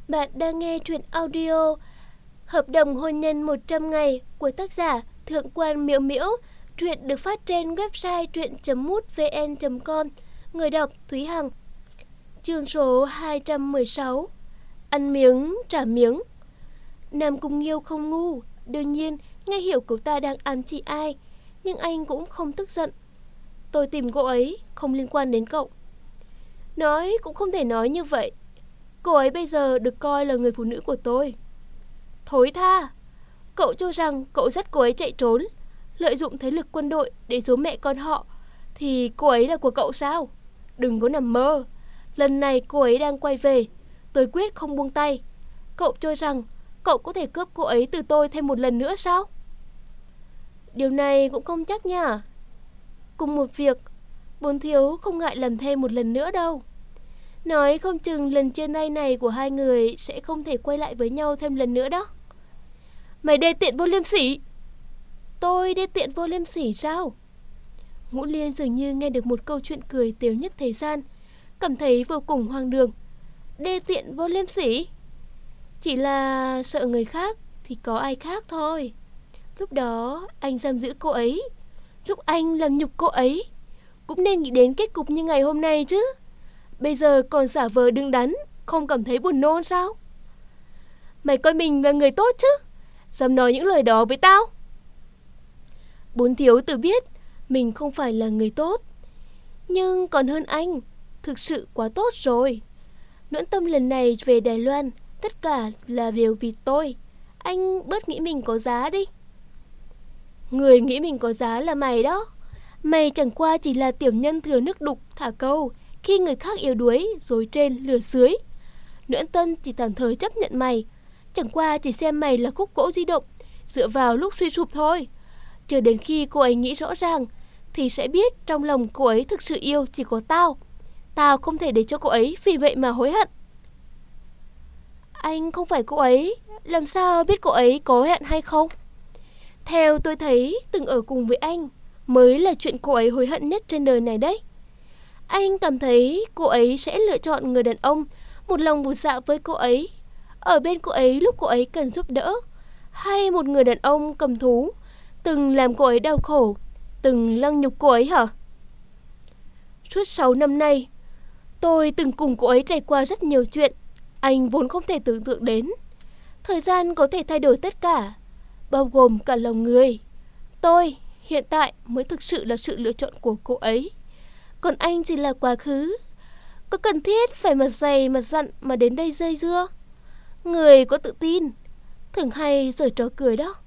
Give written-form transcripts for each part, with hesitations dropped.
Bạn đang nghe truyện audio Hợp đồng hôn nhân 100 ngày của tác giả Thượng quan Miễu Miễu. Truyện được phát trên website truyện.mútvn.com. Người đọc Thúy Hằng. Chương số 216. Ăn miếng trả miếng. Nam Cung Nghiêu không ngu, đương nhiên nghe hiểu cậu ta đang ám chỉ ai, nhưng anh cũng không tức giận. Tôi tìm cô ấy không liên quan đến cậu. Nói cũng không thể nói như vậy. Cô ấy bây giờ được coi là người phụ nữ của tôi. Thối tha! Cậu cho rằng cậu dắt cô ấy chạy trốn, lợi dụng thế lực quân đội để giấu mẹ con họ, thì cô ấy là của cậu sao? Đừng có nằm mơ. Lần này cô ấy đang quay về, tôi quyết không buông tay. Cậu cho rằng cậu có thể cướp cô ấy từ tôi thêm một lần nữa sao? Điều này cũng không chắc nha. Cùng một việc, Bốn thiếu không ngại làm thêm một lần nữa đâu. Nói không chừng lần chia tay này của hai người sẽ không thể quay lại với nhau thêm lần nữa đó. Mày đê tiện vô liêm sỉ! Tôi đê tiện vô liêm sỉ sao? Ngũ Liên dường như nghe được một câu chuyện cười tiếu nhất thế gian, cảm thấy vô cùng hoang đường. Đê tiện vô liêm sỉ? Chỉ là sợ người khác thì có ai khác thôi. Lúc đó anh giam giữ cô ấy, lúc anh làm nhục cô ấy, cũng nên nghĩ đến kết cục như ngày hôm nay chứ. Bây giờ còn giả vờ đứng đắn, không cảm thấy buồn nôn sao? Mày coi mình là người tốt chứ, dám nói những lời đó với tao? Bốn thiếu tự biết mình không phải là người tốt, nhưng còn hơn anh, thực sự quá tốt rồi. Noãn Tâm lần này về Đài Loan, tất cả là đều vì tôi. Anh bớt nghĩ mình có giá đi. Người nghĩ mình có giá là mày đó. Mày chẳng qua chỉ là tiểu nhân thừa nước đục thả câu, khi người khác yếu đuối dối trên lừa dưới. Noãn Tâm chỉ tạm thời chấp nhận mày, chẳng qua chỉ xem mày là khúc gỗ di động, dựa vào lúc suy sụp thôi. Chờ đến khi cô ấy nghĩ rõ ràng thì sẽ biết trong lòng cô ấy thực sự yêu chỉ có tao. Tao không thể để cho cô ấy vì vậy mà hối hận. Anh không phải cô ấy, làm sao biết cô ấy có hối hận hay không? Theo tôi thấy, từng ở cùng với anh mới là chuyện cô ấy hối hận nhất trên đời này đấy. Anh cảm thấy cô ấy sẽ lựa chọn người đàn ông một lòng một dạ với cô ấy, ở bên cô ấy lúc cô ấy cần giúp đỡ, hay một người đàn ông cầm thú, từng làm cô ấy đau khổ, từng lăng nhục cô ấy hả? Suốt 6 năm nay, tôi từng cùng cô ấy trải qua rất nhiều chuyện anh vốn không thể tưởng tượng đến. Thời gian có thể thay đổi tất cả, bao gồm cả lòng người. Tôi hiện tại mới thực sự là sự lựa chọn của cô ấy, còn anh chỉ là quá khứ. Có cần thiết phải mặt dày mặt dặn mà đến đây dây dưa? Người có tự tin thường hay giở trò cười đó.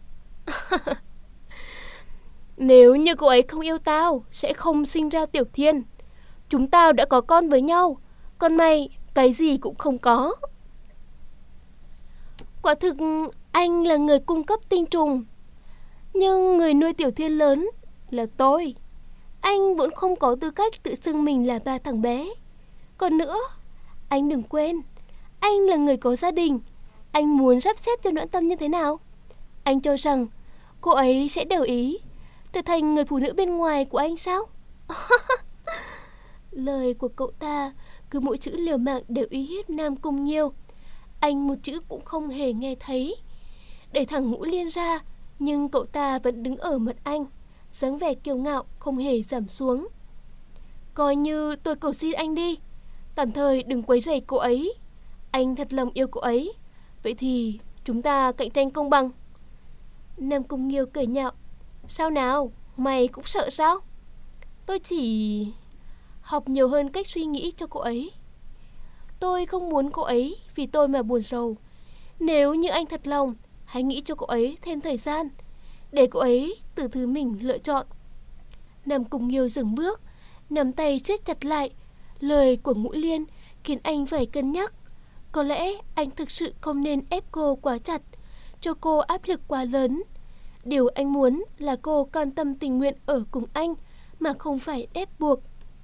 Nếu như cô ấy không yêu tao, sẽ không sinh ra Tiểu Thiên. Chúng tao đã có con với nhau, còn mày cái gì cũng không có. Quả thực anh là người cung cấp tinh trùng, nhưng người nuôi Tiểu Thiên lớn là tôi. Anh vẫn không có tư cách tự xưng mình là ba thằng bé. Còn nữa, anh đừng quên, anh là người có gia đình. Anh muốn sắp xếp cho Noãn Tâm như thế nào? Anh cho rằng cô ấy sẽ đồng ý trở thành người phụ nữ bên ngoài của anh sao? Lời của cậu ta cứ mỗi chữ liều mạng đều uy hiếp Nam Cung Nghiêu. Anh một chữ cũng không hề nghe thấy. Đẩy thẳng Ngũ Liên ra, nhưng cậu ta vẫn đứng ở mặt anh, dáng vẻ kiêu ngạo không hề giảm xuống. Coi như tôi cầu xin anh đi, tạm thời đừng quấy rầy cô ấy. Anh thật lòng yêu cô ấy, vậy thì chúng ta cạnh tranh công bằng. Nam Cung Nghiêu cười nhạo. Sao nào, mày cũng sợ sao? Tôi chỉ học nhiều hơn cách suy nghĩ cho cô ấy. Tôi không muốn cô ấy vì tôi mà buồn rầu. Nếu như anh thật lòng, hãy nghĩ cho cô ấy thêm thời gian, để cô ấy từ thứ mình lựa chọn. Nam Cung Nghiêu dừng bước, nắm tay siết chặt lại. Lời của Ngũ Liên khiến anh phải cân nhắc. Có lẽ anh thực sự không nên ép cô quá chặt, cho cô áp lực quá lớn. Điều anh muốn là cô cam tâm tình nguyện ở cùng anh, mà không phải ép buộc.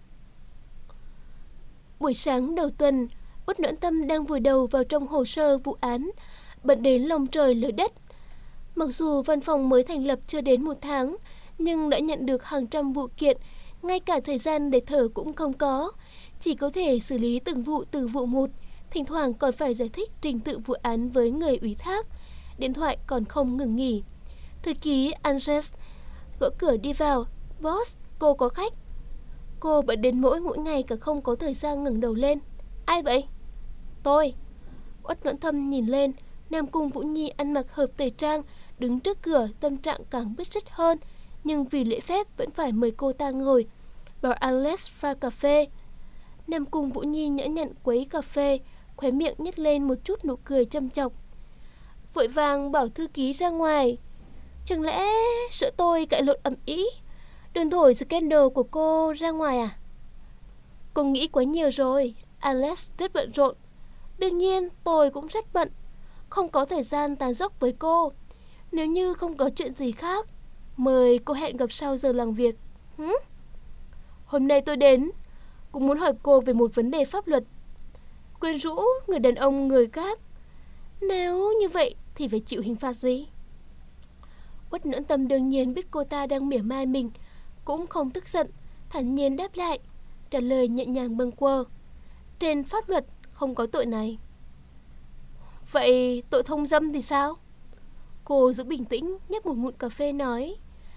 Buổi sáng đầu tuần, Uất Noãn Tâm đang vùi đầu vào trong hồ sơ vụ án, bận đến lòng trời lở đất. Mặc dù văn phòng mới thành lập chưa đến 1 tháng, nhưng đã nhận được hàng trăm vụ kiện, ngay cả thời gian để thở cũng không có, chỉ có thể xử lý từng vụ một, thỉnh thoảng còn phải giải thích trình tự vụ án với người ủy thác. Điện thoại còn không ngừng nghỉ. Thư ký Andres gõ cửa đi vào. Boss, cô có khách. Cô bận đến mỗi ngày cả không có thời gian ngẩng đầu lên. Ai vậy? Tôi. Uất Noãn Thâm nhìn lên. Nam Cung Vũ Nhi ăn mặc hợp thời trang, đứng trước cửa, tâm trạng càng bứt rứt hơn, nhưng vì lễ phép vẫn phải mời cô ta ngồi, bảo Alex pha cà phê. Nam Cung Vũ Nhi nhã nhặn quấy cà phê, khóe miệng nhếch lên một chút nụ cười châm chọc. Vội vàng bảo thư ký ra ngoài. Chẳng lẽ sợ tôi cãi lộn ầm ĩ, đồn thổi scandal của cô ra ngoài à? Cô nghĩ quá nhiều rồi. Alex rất bận rộn. Đương nhiên tôi cũng rất bận, không có thời gian tán dóc với cô. Nếu như không có chuyện gì khác, mời cô hẹn gặp sau giờ làm việc. Hôm nay tôi đến cũng muốn hỏi cô về một vấn đề pháp luật. Quyến rũ người đàn ông người khác, nếu như vậy thì phải chịu hình phạt gì? Uất Noãn Tâm đương nhiên biết cô ta đang mỉa mai mình, cũng không tức giận, thản nhiên đáp lại, trả lời nhẹ nhàng bâng quơ. Trên pháp luật không có tội này. Vậy tội thông dâm thì sao? Cô giữ bình tĩnh, nhấp một ngụm cà phê nói.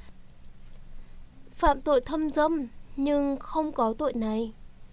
Phạm tội thông dâm, nhưng không có tội này.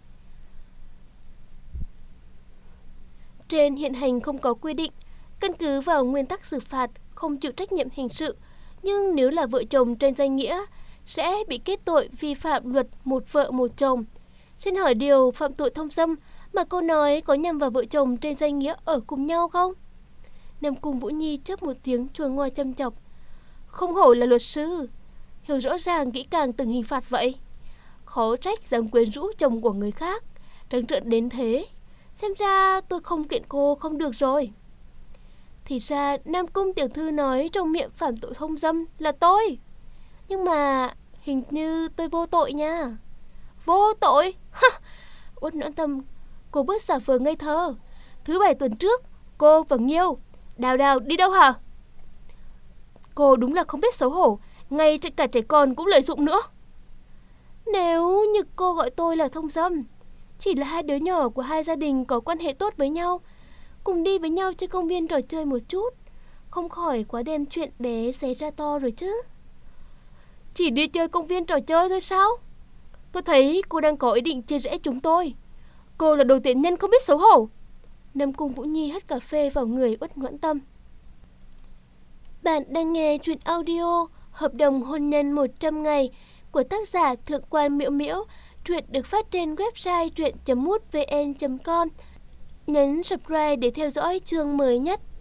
Trên hiện hành không có quy định, căn cứ vào nguyên tắc xử phạt không chịu trách nhiệm hình sự, nhưng nếu là vợ chồng trên danh nghĩa sẽ bị kết tội vi phạm luật một vợ một chồng. Xin hỏi điều phạm tội thông dâm mà cô nói có nhằm vào vợ chồng trên danh nghĩa ở cùng nhau không? Nam Cung Vũ Nhi chớp một tiếng chua ngoa châm chọc. Không hổ là luật sư, hiểu rõ ràng kỹ càng từng hình phạt vậy. Khó trách dám quyến rũ chồng của người khác, trắng trợn đến thế. Xem ra tôi không kiện cô không được rồi. Thì ra Nam Cung tiểu thư nói trong miệng phạm tội thông dâm là tôi. Nhưng mà hình như tôi vô tội nha. Vô tội? Uất Noãn Tâm, cô bớt giả vờ ngây thơ. Thứ bảy tuần trước, cô và Nghiêu, Đào đi đâu hả? Cô đúng là không biết xấu hổ, ngay cả trẻ con cũng lợi dụng nữa. Nếu như cô gọi tôi là thông dâm, chỉ là hai đứa nhỏ của hai gia đình có quan hệ tốt với nhau, cùng đi với nhau trên công viên trò chơi một chút, không khỏi quá đem chuyện bé xé ra to rồi chứ. Chỉ đi chơi công viên trò chơi thôi sao? Tôi thấy cô đang có ý định chia rẽ chúng tôi. Cô là đồ tiện nhân không biết xấu hổ. Nam Cung Vũ Nhi hất cà phê vào người Uất Noãn Tâm. Bạn đang nghe truyện audio Hợp đồng hôn nhân 100 ngày của tác giả Thượng quan Miễu Miễu. Truyện được phát trên website truyện.mútvn.com. Nhấn subscribe để theo dõi chương mới nhất.